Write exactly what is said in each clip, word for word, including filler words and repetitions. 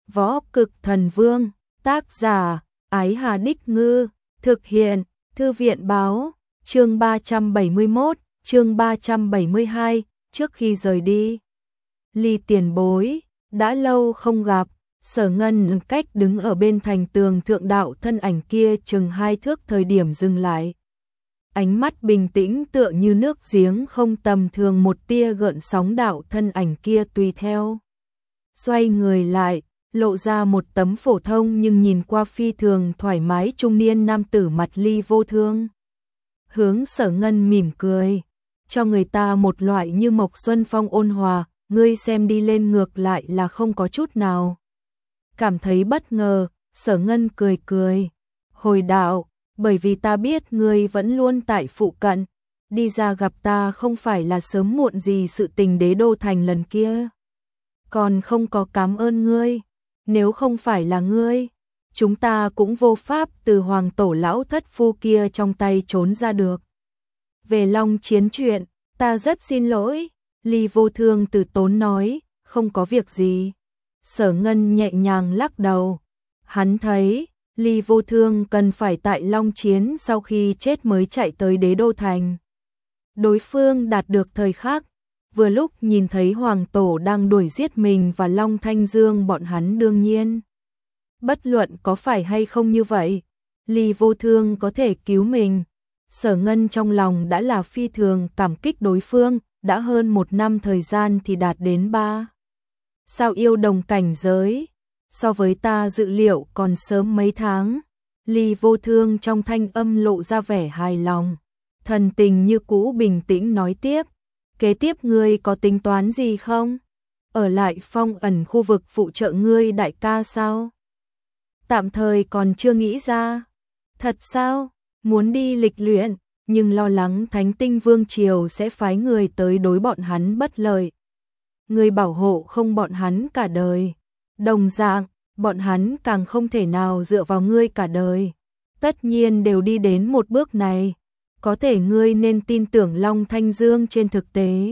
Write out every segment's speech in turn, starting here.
Võ Cực Thần Vương, tác giả, Ái Hà Đích Ngư, thực hiện, Thư viện Báo, chương ba trăm bảy mươi mốt, chương ba trăm bảy mươi hai, trước khi rời đi. Ly tiền bối, đã lâu không gặp, Sở Ngân cách đứng ở bên thành tường thượng đạo thân ảnh kia chừng hai thước thời điểm dừng lại. Ánh mắt bình tĩnh tựa như nước giếng không tầm thường, một tia gợn sóng đạo thân ảnh kia tùy theo. Xoay người lại, lộ ra một tấm phổ thông nhưng nhìn qua phi thường thoải mái trung niên nam tử mặt Ly Vô Thương. Hướng Sở Ngân mỉm cười, cho người ta một loại như mộc xuân phong ôn hòa, ngươi xem đi lên ngược lại là không có chút nào cảm thấy bất ngờ. Sở Ngân cười cười, hồi đạo, bởi vì ta biết ngươi vẫn luôn tại phụ cận, đi ra gặp ta không phải là sớm muộn gì sự tình đế đô thành lần kia. Còn không có cảm ơn ngươi, nếu không phải là ngươi, chúng ta cũng vô pháp từ hoàng tổ lão thất phu kia trong tay trốn ra được. Về Long Chiến chuyện, ta rất xin lỗi, Ly Vô Thương từ tốn nói, không có việc gì. Sở Ngân nhẹ nhàng lắc đầu, hắn thấy Ly Vô Thương cần phải tại Long Chiến sau khi chết mới chạy tới đế đô thành. Đối phương đạt được thời khắc, vừa lúc nhìn thấy hoàng tổ đang đuổi giết mình và Long Thanh Dương bọn hắn, đương nhiên. Bất luận có phải hay không như vậy, Ly Vô Thương có thể cứu mình. Sở Ngân trong lòng đã là phi thường cảm kích đối phương, đã hơn một năm thời gian thì đạt đến ba sao yêu đồng cảnh giới. So với ta dự liệu còn sớm mấy tháng. Ly Vô Thương trong thanh âm lộ ra vẻ hài lòng, thần tình như cũ bình tĩnh nói tiếp, kế tiếp ngươi có tính toán gì không? Ở lại phong ẩn khu vực phụ trợ ngươi đại ca sao? Tạm thời còn chưa nghĩ ra. Thật sao? Muốn đi lịch luyện, nhưng lo lắng Thánh Tinh Vương Triều sẽ phái người tới đối bọn hắn bất lợi. Ngươi bảo hộ không bọn hắn cả đời. Đồng dạng, bọn hắn càng không thể nào dựa vào ngươi cả đời. Tất nhiên đều đi đến một bước này, có thể ngươi nên tin tưởng Long Thanh Dương. Trên thực tế,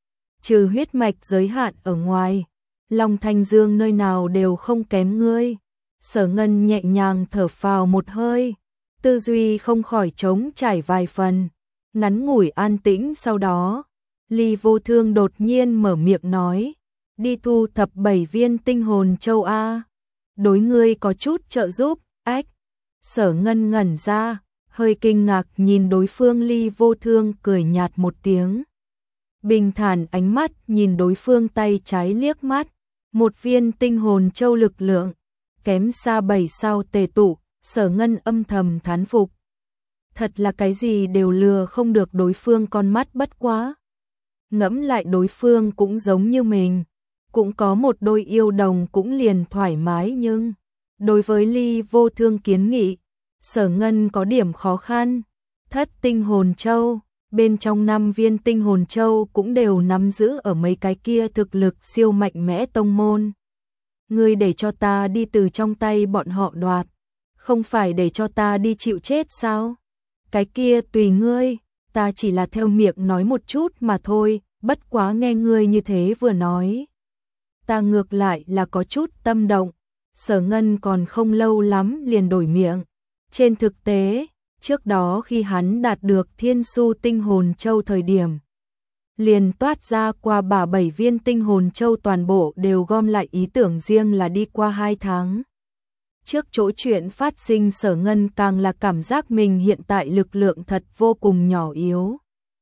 trừ huyết mạch giới hạn ở ngoài, Long Thanh Dương nơi nào đều không kém ngươi. Sở Ngân nhẹ nhàng thở phào một hơi, tư duy không khỏi trống trải vài phần, ngắn ngủi an tĩnh. Sau đó, Ly Vô Thương đột nhiên mở miệng nói, đi thu thập bảy viên tinh hồn châu A, đối ngươi có chút trợ giúp. Ách. Sở Ngân ngẩn ra, hơi kinh ngạc nhìn đối phương. Ly Vô Thương cười nhạt một tiếng, bình thản ánh mắt nhìn đối phương tay trái liếc mắt, một viên tinh hồn châu lực lượng, kém xa bảy sao tề tụ. Sở Ngân âm thầm thán phục, thật là cái gì đều lừa không được đối phương con mắt. Bất quá, ngẫm lại đối phương cũng giống như mình, cũng có một đôi yêu đồng cũng liền thoải mái. Nhưng đối với Ly Vô Thương kiến nghị, Sở Ngân có điểm khó khăn. Thất tinh hồn châu, bên trong năm viên tinh hồn châu cũng đều nắm giữ ở mấy cái kia thực lực siêu mạnh mẽ tông môn. Ngươi để cho ta đi từ trong tay bọn họ đoạt, không phải để cho ta đi chịu chết sao? Cái kia tùy ngươi, ta chỉ là theo miệng nói một chút mà thôi. Bất quá nghe ngươi như thế vừa nói, ta ngược lại là có chút tâm động. Sở Ngân còn không lâu lắm liền đổi miệng. Trên thực tế, trước đó khi hắn đạt được Thiên Su tinh hồn châu thời điểm, liền toát ra qua bà bảy viên tinh hồn châu toàn bộ đều gom lại, ý tưởng riêng là đi qua hai tháng. Trước chỗ chuyện phát sinh, Sở Ngân càng là cảm giác mình hiện tại lực lượng thật vô cùng nhỏ yếu.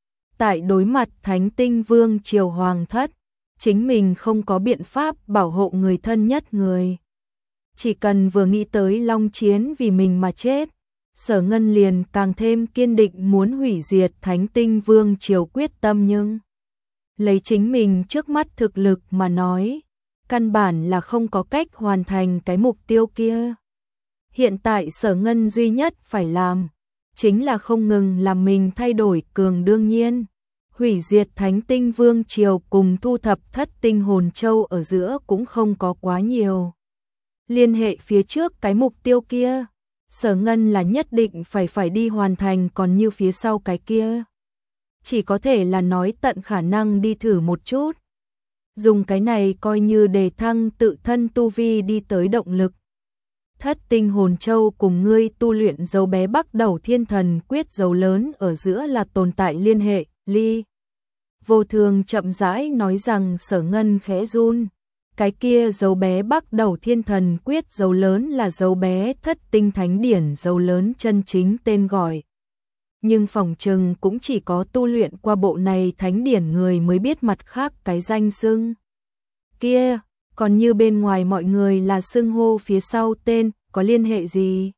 Tại đối mặt Thánh Tinh Vương Triều Hoàng thất, chính mình không có biện pháp bảo hộ người thân nhất người. Chỉ cần vừa nghĩ tới Long Chiến vì mình mà chết, Sở Ngân liền càng thêm kiên định muốn hủy diệt Thánh Tinh Vương Triều quyết tâm. Nhưng lấy chính mình trước mắt thực lực mà nói, căn bản là không có cách hoàn thành cái mục tiêu kia. Hiện tại Sở Ngân duy nhất phải làm chính là không ngừng làm mình thay đổi cường. Đương nhiên, hủy diệt Thánh Tinh Vương Triều cùng thu thập thất tinh hồn châu ở giữa cũng không có quá nhiều liên hệ. Phía trước cái mục tiêu kia, Sở Ngân là nhất định phải phải đi hoàn thành, còn như phía sau cái kia, chỉ có thể là nói tận khả năng đi thử một chút. dùng cái này coi như đề thăng tự thân tu vi đi tới động lực. Thất tinh hồn châu cùng ngươi tu luyện dấu bé bắt đầu thiên thần quyết dấu lớn ở giữa là tồn tại liên hệ, Ly Vô Thương chậm rãi nói rằng. Sở Ngân khẽ run. Cái kia dấu bé bắt đầu thiên thần quyết dấu lớn là dấu bé thất tinh thánh điển dấu lớn chân chính tên gọi. Nhưng phỏng chừng cũng chỉ có tu luyện qua bộ này thánh điển người mới biết mặt khác cái danh xưng kia, còn như bên ngoài mọi người là xưng hô phía sau tên, có liên hệ gì?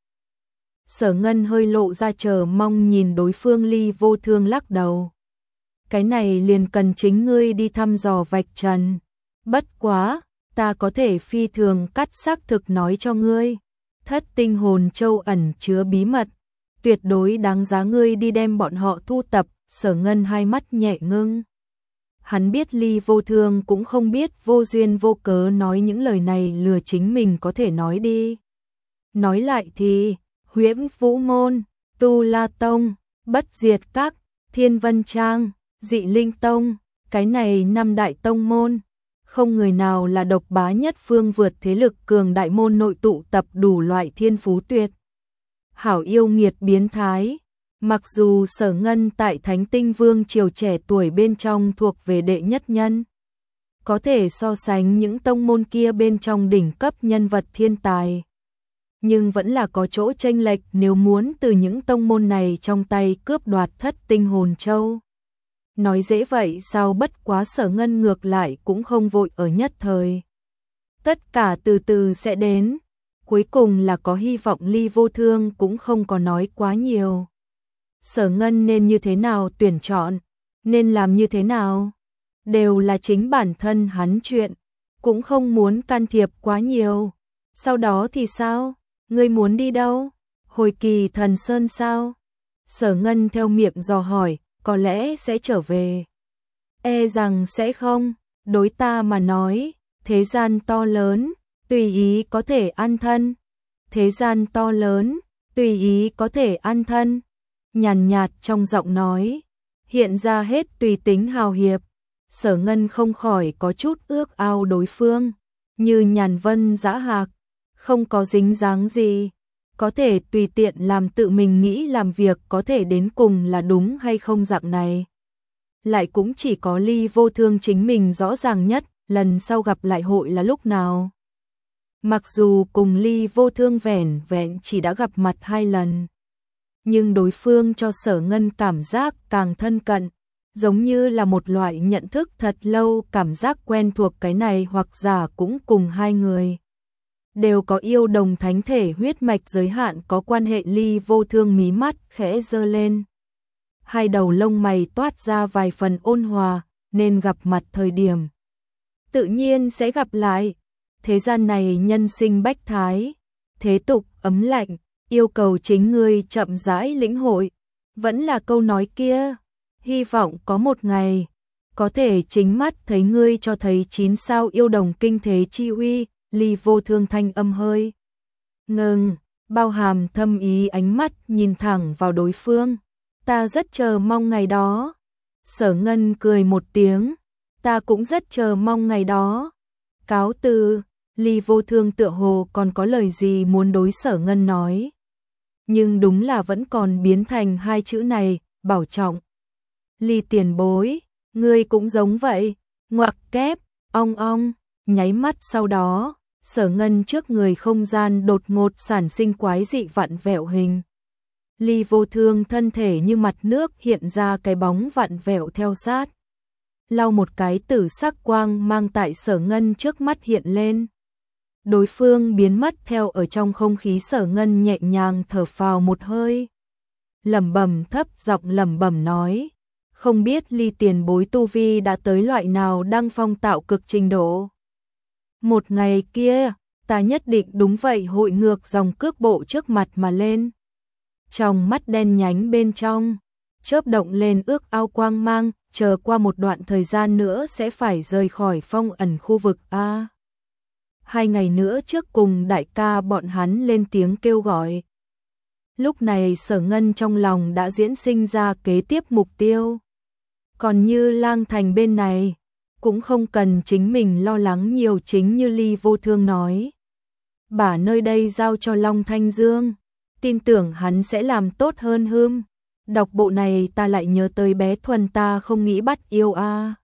Sở Ngân hơi lộ ra chờ mong nhìn đối phương. Ly Vô Thương lắc đầu. Cái này liền cần chính ngươi đi thăm dò vạch trần. Bất quá, ta có thể phi thường cắt xác thực nói cho ngươi. Thất tinh hồn châu ẩn chứa bí mật, tuyệt đối đáng giá ngươi đi đem bọn họ thu tập. Sở Ngân hai mắt nhẹ ngưng. Hắn biết Ly Vô Thương cũng không biết vô duyên vô cớ nói những lời này lừa chính mình có thể nói đi. Nói lại thì, Huyễn Vũ Môn, Tu La Tông, Bất Diệt Các, Thiên Vân Trang, Dị Linh Tông, cái này năm đại tông môn, không người nào là độc bá nhất phương vượt thế lực cường đại môn nội tụ tập đủ loại thiên phú tuyệt hảo yêu nghiệt biến thái. Mặc dù Sở Ngân tại Thánh Tinh Vương triều trẻ tuổi bên trong thuộc về đệ nhất nhân, có thể so sánh những tông môn kia bên trong đỉnh cấp nhân vật thiên tài, nhưng vẫn là có chỗ chênh lệch. Nếu muốn từ những tông môn này trong tay cướp đoạt thất tinh hồn châu, nói dễ vậy sao? Bất quá Sở Ngân ngược lại cũng không vội ở nhất thời. Tất cả từ từ sẽ đến. Cuối cùng là có hy vọng. Ly Vô Thương cũng không có nói quá nhiều. Sở Ngân nên như thế nào tuyển chọn, nên làm như thế nào, đều là chính bản thân hắn chuyện, cũng không muốn can thiệp quá nhiều. Sau đó thì sao? Ngươi muốn đi đâu? Hồi Kỳ Thần Sơn sao? Sở Ngân theo miệng dò hỏi. Có lẽ sẽ trở về. E rằng sẽ không. Đối ta mà nói, thế gian to lớn, tùy ý có thể an thân. Thế gian to lớn, tùy ý có thể an thân. Nhàn nhạt trong giọng nói, hiện ra hết tùy tính hào hiệp. Sở Ngân không khỏi có chút ước ao đối phương, như nhàn vân dã hạc, không có dính dáng gì, có thể tùy tiện làm tự mình nghĩ làm việc, có thể đến cùng là đúng hay không dạng này. Lại cũng chỉ có Ly Vô Thương chính mình rõ ràng nhất, lần sau gặp lại hội là lúc nào. Mặc dù cùng Ly Vô Thương vẻn vẹn chỉ đã gặp mặt hai lần, nhưng đối phương cho Sở Ngân cảm giác càng thân cận, giống như là một loại nhận thức thật lâu, cảm giác quen thuộc. Cái này hoặc giả cũng cùng hai người đều có yêu đồng thánh thể huyết mạch giới hạn có quan hệ. Ly Vô Thương mí mắt khẽ giơ lên, hai đầu lông mày toát ra vài phần ôn hòa, nên gặp mặt thời điểm tự nhiên sẽ gặp lại. Thế gian này nhân sinh bách thái, thế tục ấm lạnh, yêu cầu chính ngươi chậm rãi lĩnh hội. Vẫn là câu nói kia, hy vọng có một ngày có thể chính mắt thấy ngươi cho thấy chín sao yêu đồng kinh thế chi uy. Ly Vô Thương thanh âm hơi ngừng, bao hàm thâm ý ánh mắt nhìn thẳng vào đối phương. Ta rất chờ mong ngày đó. Sở Ngân cười một tiếng, ta cũng rất chờ mong ngày đó. Cáo từ. Ly Vô Thương tựa hồ còn có lời gì muốn đối Sở Ngân nói, nhưng đúng là vẫn còn biến thành hai chữ này, bảo trọng. Ly tiền bối, ngươi cũng giống vậy. Ngoặc kép, ong ong. Nháy mắt sau đó, Sở Ngân trước người không gian đột ngột sản sinh quái dị vặn vẹo hình. Ly Vô Thương thân thể như mặt nước hiện ra cái bóng vặn vẹo theo sát. Lau một cái tử sắc quang mang tại Sở Ngân trước mắt hiện lên. Đối phương biến mất theo ở trong không khí. Sở Ngân nhẹ nhàng thở phào một hơi, lẩm bẩm thấp giọng lẩm bẩm nói, không biết Ly tiền bối tu vi đã tới loại nào đăng phong tạo cực trình độ. Một ngày kia, ta nhất định đúng vậy hội ngược dòng cước bộ trước mặt mà lên. Trong mắt đen nhánh bên trong chớp động lên ước ao quang mang, chờ qua một đoạn thời gian nữa sẽ phải rời khỏi phong ẩn khu vực a. Hai ngày nữa trước cùng đại ca bọn hắn lên tiếng kêu gọi. Lúc này Sở Ngân trong lòng đã diễn sinh ra kế tiếp mục tiêu. Còn như Lang Thành bên này, cũng không cần chính mình lo lắng nhiều, chính như Ly Vô Thương nói. Bà nơi đây giao cho Long Thanh Dương, tin tưởng hắn sẽ làm tốt hơn hưm. Đọc bộ này ta lại nhớ tới bé Thuần ta không nghĩ bắt yêu a.